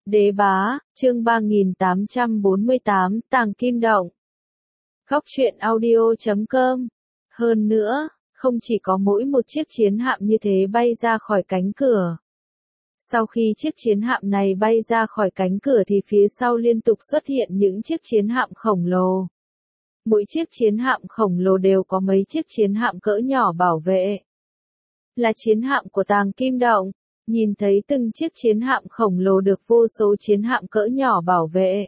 Đế bá, chương 3848, Tàng Kim Động. Góc truyện audio.com. Hơn nữa, không chỉ có mỗi một chiếc chiến hạm như thế bay ra khỏi cánh cửa. Sau khi chiếc chiến hạm này bay ra khỏi cánh cửa thì phía sau liên tục xuất hiện những chiếc chiến hạm khổng lồ. Mỗi chiếc chiến hạm khổng lồ đều có mấy chiếc chiến hạm cỡ nhỏ bảo vệ. Là chiến hạm của Tàng Kim Động. Nhìn thấy từng chiếc chiến hạm khổng lồ được vô số chiến hạm cỡ nhỏ bảo vệ.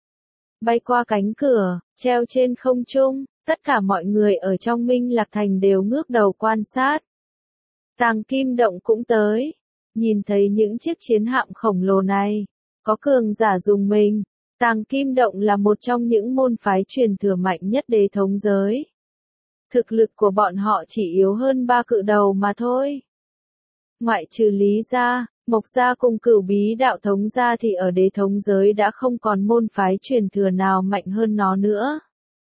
Bay qua cánh cửa, treo trên không trung, tất cả mọi người ở trong Minh Lạc Thành đều ngước đầu quan sát. Tàng Kim Động cũng tới. Nhìn thấy những chiếc chiến hạm khổng lồ này, có cường giả dùng mình. Tàng Kim Động là một trong những môn phái truyền thừa mạnh nhất đế thống giới. Thực lực của bọn họ chỉ yếu hơn 3 cự đầu mà thôi. Ngoại trừ Lý gia, Mộc gia cùng Cửu Bí đạo thống gia thì ở đế thống giới đã không còn môn phái truyền thừa nào mạnh hơn nó nữa.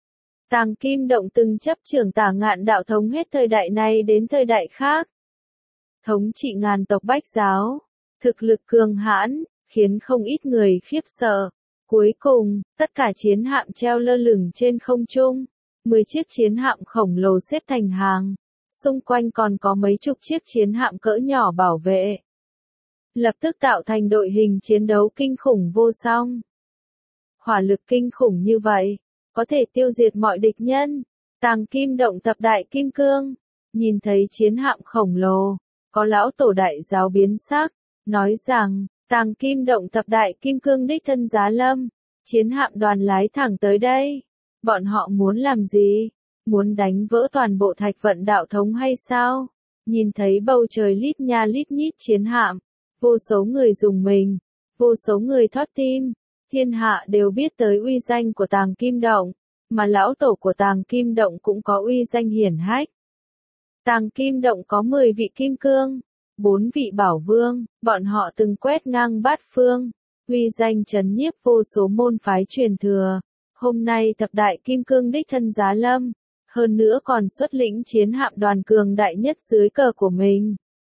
Tàng Kim Động từng chấp trưởng Tả Ngạn đạo thống hết thời đại này đến thời đại khác. Thống trị ngàn tộc Bách giáo, thực lực cường hãn, khiến không ít người khiếp sợ. Cuối cùng, tất cả chiến hạm treo lơ lửng trên không trung, 10 chiếc chiến hạm khổng lồ xếp thành hàng. Xung quanh còn có mấy chục chiếc chiến hạm cỡ nhỏ bảo vệ. Lập tức tạo thành đội hình chiến đấu kinh khủng vô song. Hỏa lực kinh khủng như vậy, có thể tiêu diệt mọi địch nhân. Tàng Kim Động tập Đại Kim Cương, nhìn thấy chiến hạm khổng lồ, có lão tổ đại giáo biến sắc, nói rằng, Tàng Kim Động tập Đại Kim Cương đích thân giá lâm, chiến hạm đoàn lái thẳng tới đây. Bọn họ muốn làm gì? Muốn đánh vỡ toàn bộ Thạch Vận đạo thống hay sao? Nhìn thấy bầu trời lít nha lít nhít chiến hạm, vô số người dùng mình, vô số người thót tim, thiên hạ đều biết tới uy danh của Tàng Kim Động, mà lão tổ của Tàng Kim Động cũng có uy danh hiển hách. Tàng Kim Động có 10 vị kim cương, 4 vị bảo vương, bọn họ từng quét ngang bát phương, uy danh trấn nhiếp vô số môn phái truyền thừa. Hôm nay thập đại kim cương đích thân giá lâm. Hơn nữa còn xuất lĩnh chiến hạm đoàn cường đại nhất dưới cờ của mình.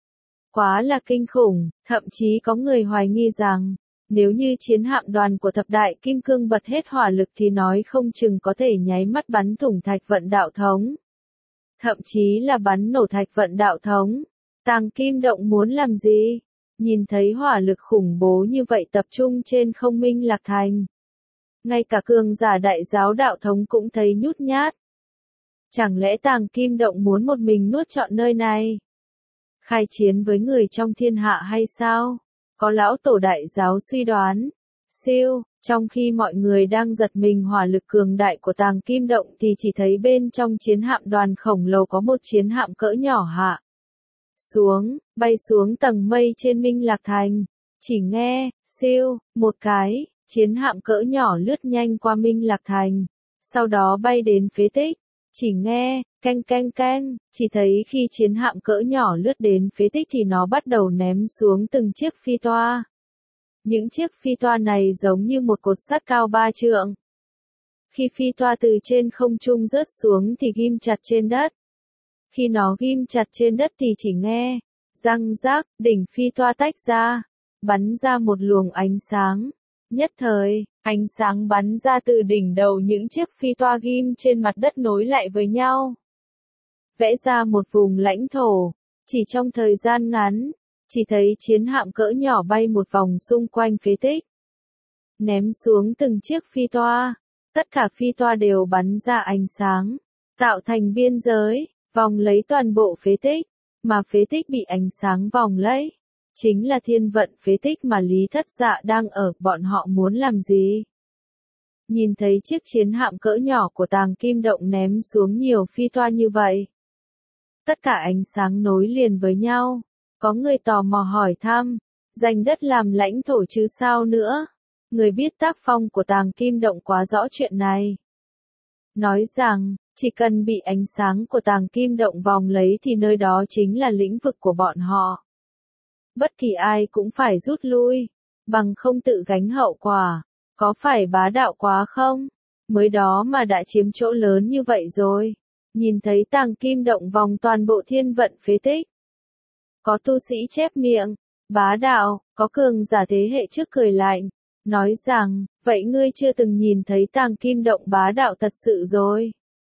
Quá là kinh khủng, thậm chí có người hoài nghi rằng, nếu như chiến hạm đoàn của thập đại kim cương bật hết hỏa lực thì nói không chừng có thể nháy mắt bắn thủng Thạch Vận đạo thống. Thậm chí là bắn nổ Thạch Vận đạo thống. Tàng Kim Động muốn làm gì? Nhìn thấy hỏa lực khủng bố như vậy tập trung trên không Minh Lạc Thành. Ngay cả cường giả đại giáo đạo thống cũng thấy nhút nhát. Chẳng lẽ Tàng Kim Động muốn một mình nuốt trọn nơi này? Khai chiến với người trong thiên hạ hay sao? Có lão tổ đại giáo suy đoán. Siêu, trong khi mọi người đang giật mình hỏa lực cường đại của Tàng Kim Động thì chỉ thấy bên trong chiến hạm đoàn khổng lồ có một chiến hạm cỡ nhỏ hạ. Bay xuống tầng mây trên Minh Lạc Thành. Chỉ nghe, siêu, một cái, chiến hạm cỡ nhỏ lướt nhanh qua Minh Lạc Thành. Sau đó bay đến phế tích. Chỉ nghe, canh canh canh, chỉ thấy khi chiến hạm cỡ nhỏ lướt đến phế tích thì nó bắt đầu ném xuống từng chiếc phi toa. Những chiếc phi toa này giống như một cột sắt cao 3 trượng. Khi phi toa từ trên không trung rớt xuống thì ghim chặt trên đất. Khi nó ghim chặt trên đất thì chỉ nghe, răng rác, đỉnh phi toa tách ra, bắn ra một luồng ánh sáng. Nhất thời, ánh sáng bắn ra từ đỉnh đầu những chiếc phi toa ghim trên mặt đất nối lại với nhau. Vẽ ra một vùng lãnh thổ, chỉ trong thời gian ngắn, chỉ thấy chiến hạm cỡ nhỏ bay một vòng xung quanh phế tích. Ném xuống từng chiếc phi toa, tất cả phi toa đều bắn ra ánh sáng, tạo thành biên giới, vòng lấy toàn bộ phế tích, mà phế tích bị ánh sáng vòng lấy. Chính là thiên vận phế tích mà Lý Thất Dạ đang ở, bọn họ muốn làm gì? Nhìn thấy chiếc chiến hạm cỡ nhỏ của Tàng Kim Động ném xuống nhiều phi toa như vậy. Tất cả ánh sáng nối liền với nhau. Có người tò mò hỏi thăm, giành đất làm lãnh thổ chứ sao nữa? Người biết tác phong của Tàng Kim Động quá rõ chuyện này. Nói rằng, chỉ cần bị ánh sáng của Tàng Kim Động vòng lấy thì nơi đó chính là lĩnh vực của bọn họ. Bất kỳ ai cũng phải rút lui, bằng không tự gánh hậu quả. Có phải bá đạo quá không? Mới đó mà đã chiếm chỗ lớn như vậy rồi. Nhìn thấy Tàng Kim Động vòng toàn bộ thiên vận phế tích. Có tu sĩ chép miệng, Bá đạo, có cường giả thế hệ trước cười lạnh, nói rằng, vậy ngươi chưa từng nhìn thấy Tàng Kim Động bá đạo thật sự rồi.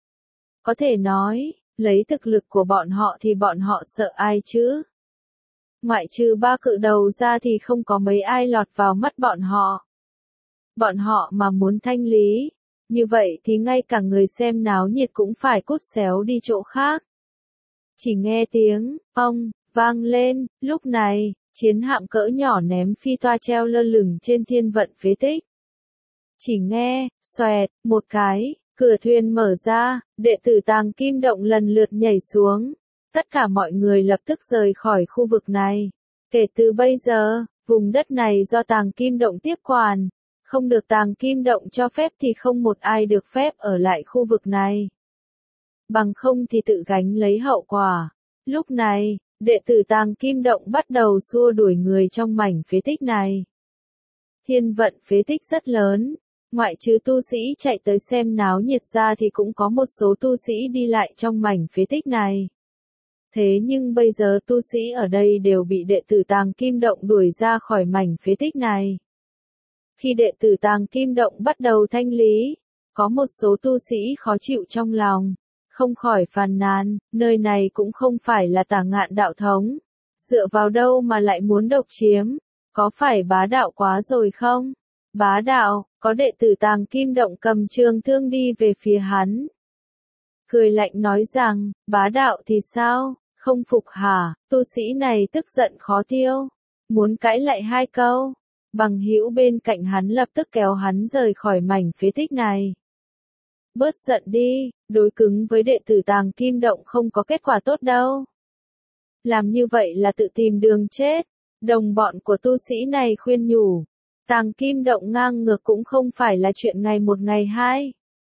Có thể nói, lấy thực lực của bọn họ thì bọn họ sợ ai chứ? Ngoại trừ ba cự đầu ra thì không có mấy ai lọt vào mắt bọn họ. Bọn họ mà muốn thanh lý, như vậy thì ngay cả người xem náo nhiệt cũng phải cút xéo đi chỗ khác. Chỉ nghe tiếng, ông, vang lên, lúc này, chiến hạm cỡ nhỏ ném phi toa treo lơ lửng trên thiên vận phế tích. Chỉ nghe, xoẹt, một cái, cửa thuyền mở ra, đệ tử Tàng Kim Động lần lượt nhảy xuống. Tất cả mọi người lập tức rời khỏi khu vực này. Kể từ bây giờ, vùng đất này do Tàng Kim Động tiếp quản. Không được Tàng Kim Động cho phép thì không một ai được phép ở lại khu vực này. Bằng không thì tự gánh lấy hậu quả. Lúc này, đệ tử Tàng Kim Động bắt đầu xua đuổi người trong mảnh phế tích này. Thiên vận phế tích rất lớn. Ngoại trừ tu sĩ chạy tới xem náo nhiệt ra thì cũng có một số tu sĩ đi lại trong mảnh phế tích này. Thế nhưng bây giờ tu sĩ ở đây đều bị đệ tử Tàng Kim Động đuổi ra khỏi mảnh phế tích này. Khi đệ tử Tàng Kim Động bắt đầu thanh lý, có một số tu sĩ khó chịu trong lòng, không khỏi phàn nàn, nơi này cũng không phải là Tả Ngạn đạo thống. Dựa vào đâu mà lại muốn độc chiếm, có phải bá đạo quá rồi không? Bá đạo, có đệ tử Tàng Kim Động cầm trường thương đi về phía hắn. Cười lạnh nói rằng, bá đạo thì sao, không phục hả? Tu sĩ này tức giận khó tiêu, muốn cãi lại hai câu. Bằng hữu bên cạnh hắn lập tức kéo hắn rời khỏi mảnh phế tích này. Bớt giận đi, đối cứng với đệ tử Tàng Kim Động không có kết quả tốt đâu. Làm như vậy là tự tìm đường chết. Đồng bọn của tu sĩ này khuyên nhủ. Tàng Kim Động ngang ngược cũng không phải là chuyện ngày một ngày hai.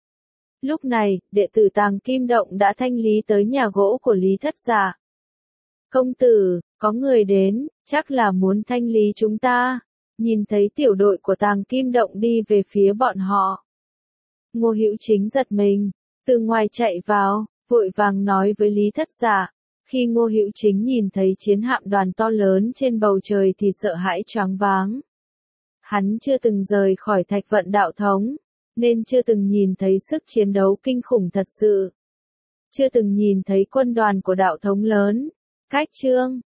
Lúc này, đệ tử Tàng Kim Động đã thanh lý tới nhà gỗ của Lý Thất Dạ. Công tử, có người đến, chắc là muốn thanh lý chúng ta. Nhìn thấy tiểu đội của Tàng Kim Động đi về phía bọn họ. Ngô Hữu Chính giật mình, từ ngoài chạy vào, vội vàng nói với Lý Thất Dạ. Khi Ngô Hữu Chính nhìn thấy chiến hạm đoàn to lớn trên bầu trời thì sợ hãi choáng váng. Hắn chưa từng rời khỏi Thạch Vận đạo thống, nên chưa từng nhìn thấy sức chiến đấu kinh khủng thật sự. Chưa từng nhìn thấy quân đoàn của đạo thống lớn. Cách chương